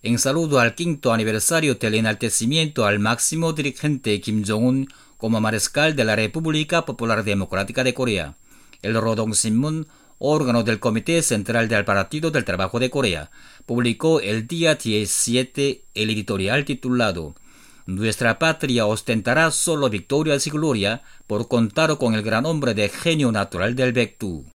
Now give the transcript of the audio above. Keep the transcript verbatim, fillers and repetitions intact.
En saludo al quinto aniversario del enaltecimiento al máximo dirigente Kim Jong-un como mariscal de la República Popular Democrática de Corea, el Rodong Sinmun, órgano del Comité Central del Partido del Trabajo de Corea, publicó el día diecisiete el editorial titulado «Nuestra patria ostentará solo victorias y gloria por contar con el gran hombre de genio natural del Baekdu».